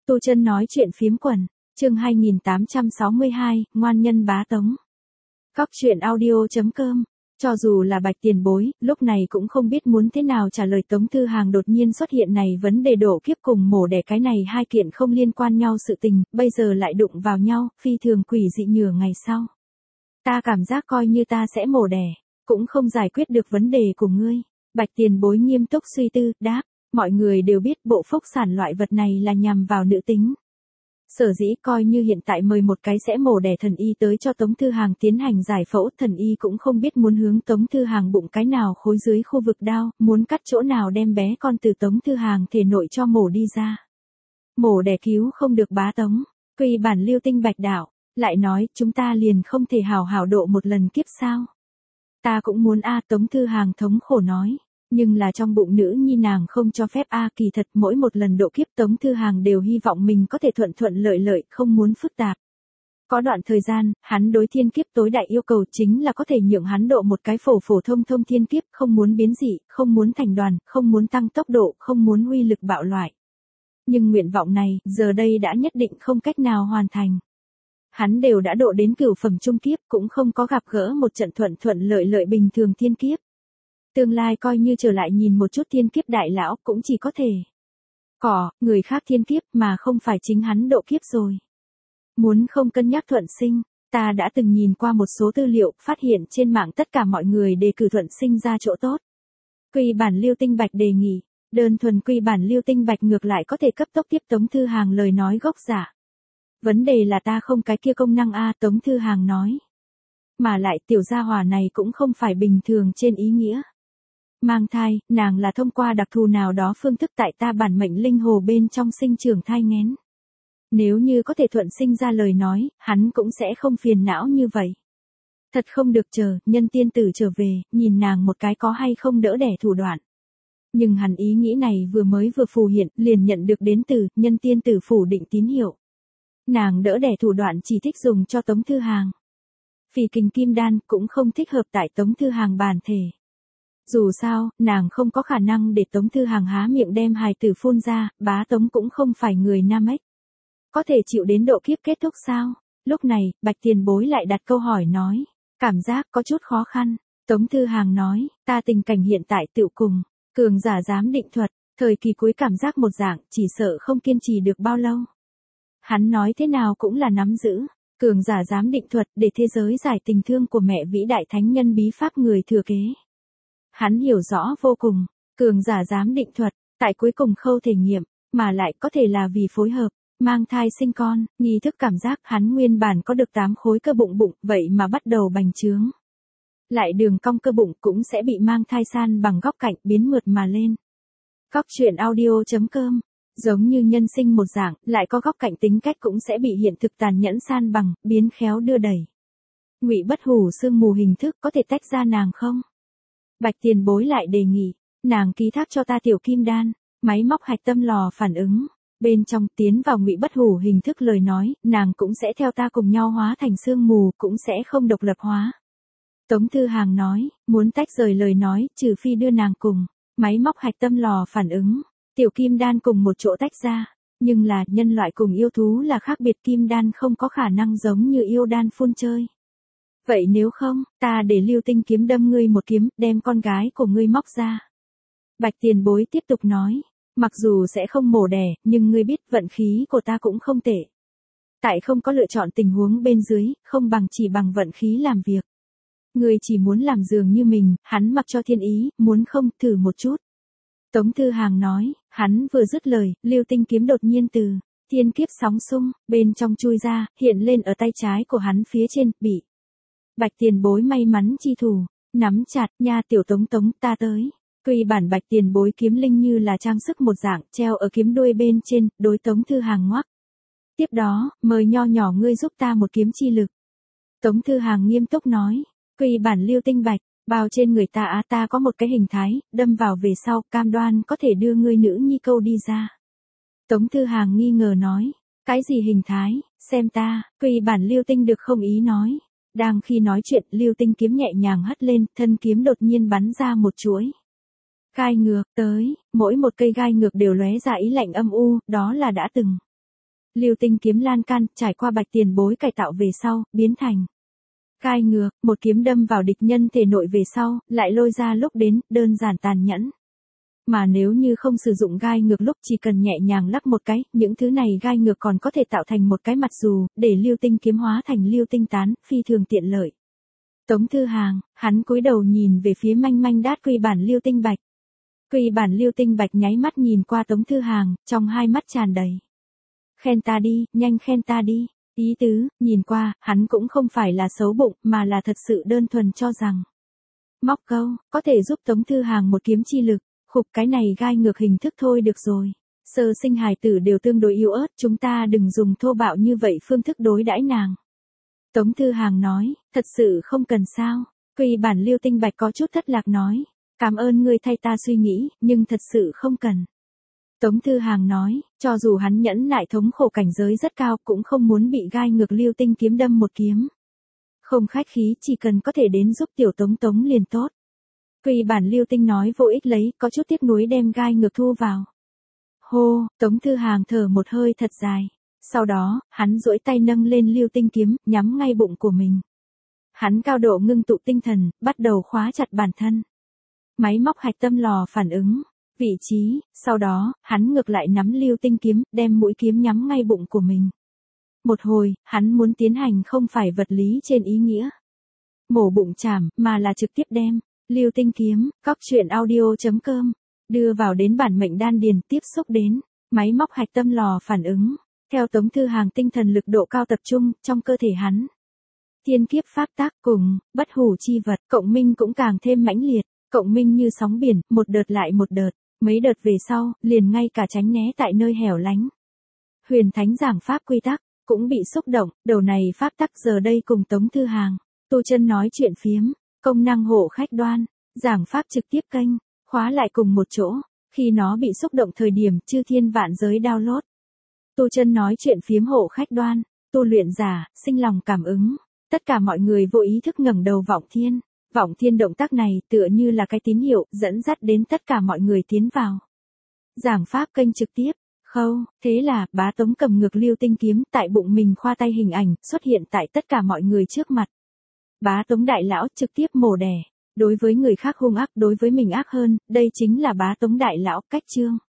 Tu Chân nói chuyện phiếm quần, chương 2862, ngoan nhân bá tống. Góc truyện audio.com. Cho dù là Bạch Tiền Bối, lúc này cũng không biết muốn thế nào trả lời Tống Thư Hàng đột nhiên xuất hiện này vấn đề độ kiếp cùng mổ đẻ cái này hai kiện không liên quan nhau sự tình, bây giờ lại đụng vào nhau, phi thường quỷ dị nửa ngày sau. Ta cảm giác coi như ta sẽ mổ đẻ, cũng không giải quyết được vấn đề của ngươi. Bạch Tiền Bối nghiêm túc suy tư, đáp, mọi người đều biết bộ phúc sản loại vật này là nhằm vào nữ tính. Sở dĩ coi như hiện tại mời một cái sẽ mổ đẻ thần y tới cho Tống Thư Hàng tiến hành giải phẫu, thần y cũng không biết muốn hướng Tống Thư Hàng bụng cái nào khối dưới khu vực đao, muốn cắt chỗ nào đem bé con từ Tống Thư Hàng thể nội cho mổ đi ra. Mổ đẻ cứu không được bá tống, quy bản lưu tinh bạch đạo, lại nói chúng ta liền không thể hào hào độ một lần kiếp sao. Ta cũng muốn Tống Thư Hàng thống khổ nói. Nhưng là trong bụng nữ nhi nàng không cho phép kỳ thật mỗi một lần độ kiếp Tống Thư Hàng đều hy vọng mình có thể thuận thuận lợi lợi, không muốn phức tạp. Có đoạn thời gian, hắn đối thiên kiếp tối đại yêu cầu chính là có thể nhượng hắn độ một cái phổ thông thiên kiếp, không muốn biến dị, không muốn thành đoàn, không muốn tăng tốc độ, không muốn uy lực bạo loại. Nhưng nguyện vọng này, giờ đây đã nhất định không cách nào hoàn thành. Hắn đều đã độ đến cửu phẩm trung kiếp, cũng không có gặp gỡ một trận thuận lợi lợi bình thường thiên kiếp. Tương lai coi như trở lại nhìn một chút thiên kiếp đại lão cũng chỉ có thể người khác thiên kiếp mà không phải chính hắn độ kiếp rồi. Muốn không cân nhắc thuận sinh, ta đã từng nhìn qua một số tư liệu, phát hiện trên mạng tất cả mọi người đề cử thuận sinh ra chỗ tốt. Quy bản Lưu Tinh Bạch đề nghị, đơn thuần quy bản Lưu Tinh Bạch ngược lại có thể cấp tốc tiếp Tống Thư Hàng lời nói gốc giả. Vấn đề là ta không cái kia công năng Tống Thư Hàng nói. Mà lại tiểu gia hỏa này cũng không phải bình thường trên ý nghĩa. Mang thai, nàng là thông qua đặc thù nào đó phương thức tại ta bản mệnh linh hồ bên trong sinh trưởng thai nghén. Nếu như có thể thuận sinh ra lời nói, hắn cũng sẽ không phiền não như vậy. Thật không được chờ, nhân tiên tử trở về, nhìn nàng một cái có hay không đỡ đẻ thủ đoạn. Nhưng hắn ý nghĩ này vừa phù hiện, liền nhận được đến từ nhân tiên tử phủ định tín hiệu. Nàng đỡ đẻ thủ đoạn chỉ thích dùng cho Tống Thư Hàng. Phì kình kim đan cũng không thích hợp tại Tống Thư Hàng bản thể. Dù sao, nàng không có khả năng để Tống Thư Hàng há miệng đem hài tử phun ra, bá tống cũng không phải người nam ếch. Có thể chịu đến độ kiếp kết thúc sao? Lúc này, Bạch Tiền Bối lại đặt câu hỏi nói, cảm giác có chút khó khăn. Tống Thư Hàng nói, ta tình cảnh hiện tại tựu cùng, cường giả giám định thuật, thời kỳ cuối cảm giác một dạng, chỉ sợ không kiên trì được bao lâu. Hắn nói thế nào cũng là nắm giữ, cường giả giám định thuật để thế giới giải tình thương của mẹ vĩ đại thánh nhân bí pháp người thừa kế. Hắn hiểu rõ vô cùng, cường giả giám định thuật, tại cuối cùng khâu thể nghiệm, mà lại có thể là vì phối hợp, mang thai sinh con, nghi thức cảm giác hắn nguyên bản có được 8 khối cơ bụng, vậy mà bắt đầu bành trướng. Lại đường cong cơ bụng cũng sẽ bị mang thai san bằng góc cạnh biến mượt mà lên. Góc truyện audio.com, giống như nhân sinh một dạng, lại có góc cạnh tính cách cũng sẽ bị hiện thực tàn nhẫn san bằng, biến khéo đưa đẩy. Ngụy Bất Hủ sương mù hình thức có thể tách ra nàng không? Bạch Tiền Bối lại đề nghị, nàng ký thác cho ta tiểu kim đan, máy móc hạch tâm lò phản ứng, bên trong tiến vào Ngụy Bất Hủ hình thức lời nói, nàng cũng sẽ theo ta cùng nhau hóa thành sương mù, cũng sẽ không độc lập hóa. Tống Thư Hàng nói, muốn tách rời lời nói, trừ phi đưa nàng cùng máy móc hạch tâm lò phản ứng, tiểu kim đan cùng một chỗ tách ra, nhưng là nhân loại cùng yêu thú là khác biệt, kim đan không có khả năng giống như yêu đan phun chơi. Vậy nếu không, ta để Lưu Tinh kiếm đâm ngươi một kiếm, đem con gái của ngươi móc ra. Bạch Tiền Bối tiếp tục nói, mặc dù sẽ không mổ đẻ, nhưng ngươi biết vận khí của ta cũng không tệ. Tại không có lựa chọn tình huống bên dưới, không bằng chỉ bằng vận khí làm việc. Ngươi chỉ muốn làm dường như mình, hắn mặc cho thiên ý, muốn không, thử một chút. Tống Thư Hàng nói, hắn vừa dứt lời, Lưu Tinh kiếm đột nhiên từ thiên kiếp sóng xung, bên trong chui ra, hiện lên ở tay trái của hắn phía trên, bị Bạch Tiền Bối may mắn chi thủ, nắm chặt, nha tiểu Tống ta tới. Quy bản Bạch Tiền Bối kiếm linh như là trang sức một dạng, treo ở kiếm đuôi bên trên, đối Tống Thư Hàng ngoắc. Tiếp đó, mời nho nhỏ ngươi giúp ta một kiếm chi lực. Tống Thư Hàng nghiêm túc nói, quy bản Lưu Tinh Bạch, bao trên người ta ta có một cái hình thái, đâm vào về sau, cam đoan có thể đưa ngươi nữ nhi câu đi ra. Tống Thư Hàng nghi ngờ nói, cái gì hình thái, xem ta, quy bản Lưu Tinh được không ý nói. Đang khi nói chuyện, Lưu Tinh kiếm nhẹ nhàng hất lên, thân kiếm đột nhiên bắn ra một chuỗi gai ngược tới, mỗi một cây gai ngược đều lóe ra ý lạnh âm u, đó là đã từng Lưu tinh kiếm lan can, trải qua bạch tiền bối cải tạo về sau, biến thành gai ngược, một kiếm đâm vào địch nhân thể nội về sau, lại lôi ra lúc đến, đơn giản tàn nhẫn. Mà nếu như không sử dụng gai ngược lúc chỉ cần nhẹ nhàng lắc một cái, những thứ này gai ngược còn có thể tạo thành một cái mặt dù, để lưu tinh kiếm hóa thành lưu tinh tán, phi thường tiện lợi. Tống Thư Hàng, hắn cúi đầu nhìn về phía manh manh đát quy bản lưu tinh bạch. Quy bản lưu tinh bạch nháy mắt nhìn qua Tống Thư Hàng, trong hai mắt tràn đầy. Khen ta đi, nhanh khen ta đi. Ý tứ, nhìn qua, hắn cũng không phải là xấu bụng, mà là thật sự đơn thuần cho rằng. Móc câu, có thể giúp Tống Thư Hàng một kiếm chi lực, khục cái này gai ngược hình thức thôi được rồi. Sơ sinh hài tử đều tương đối yếu ớt, chúng ta đừng dùng thô bạo như vậy phương thức đối đãi nàng. Tống Thư Hàng nói, thật sự không cần sao. Quy bản lưu tinh bạch có chút thất lạc nói, cảm ơn ngươi thay ta suy nghĩ, nhưng thật sự không cần. Tống Thư Hàng nói, cho dù hắn nhẫn nại thống khổ cảnh giới rất cao cũng không muốn bị gai ngược lưu tinh kiếm đâm một kiếm. Không khách khí, chỉ cần có thể đến giúp tiểu Tống Tống liền tốt. Quy bản lưu tinh nói vô ích lấy, có chút tiếc nuối đem gai ngược thu vào. Hô, Tống Thư Hàng thở một hơi thật dài. Sau đó, hắn duỗi tay nâng lên lưu tinh kiếm, nhắm ngay bụng của mình. Hắn cao độ ngưng tụ tinh thần, bắt đầu khóa chặt bản thân. Máy móc hạch tâm lò phản ứng. Vị trí, sau đó, hắn ngược lại nắm lưu tinh kiếm, đem mũi kiếm nhắm ngay bụng của mình. Một hồi, hắn muốn tiến hành không phải vật lý trên ý nghĩa. Mổ bụng chảm, mà là trực tiếp đem. Lưu tinh kiếm, cóc truyện audio.com, đưa vào đến bản mệnh đan điền tiếp xúc đến. Máy móc hạch tâm lò phản ứng. Theo Tống Thư Hàng tinh thần lực độ cao tập trung, trong cơ thể hắn. Thiên kiếp pháp tác cùng, bất hủ chi vật, cộng minh cũng càng thêm mãnh liệt. Cộng minh như sóng biển, một đợt lại một đợt. Mấy đợt về sau, liền ngay cả tránh né tại nơi hẻo lánh. Huyền Thánh giảng pháp quy tắc, cũng bị xúc động, đầu này pháp tắc giờ đây cùng Tống Thư Hàng, tu chân nói chuyện phiếm, công năng hộ khách đoan, giảng pháp trực tiếp kênh, khóa lại cùng một chỗ, khi nó bị xúc động thời điểm chư thiên vạn giới download. Tu chân nói chuyện phiếm hộ khách đoan, tu luyện giả, sinh lòng cảm ứng, tất cả mọi người vô ý thức ngẩng đầu vọng thiên. Vọng thiên động tác này tựa như là cái tín hiệu dẫn dắt đến tất cả mọi người tiến vào. Giảng pháp kênh trực tiếp, khâu, thế là Bá Tống cầm ngược lưu tinh kiếm tại bụng mình khoa tay hình ảnh xuất hiện tại tất cả mọi người trước mặt. Bá Tống đại lão trực tiếp mổ đẻ, đối với người khác hung ác đối với mình ác hơn, đây chính là Bá Tống đại lão cách chương.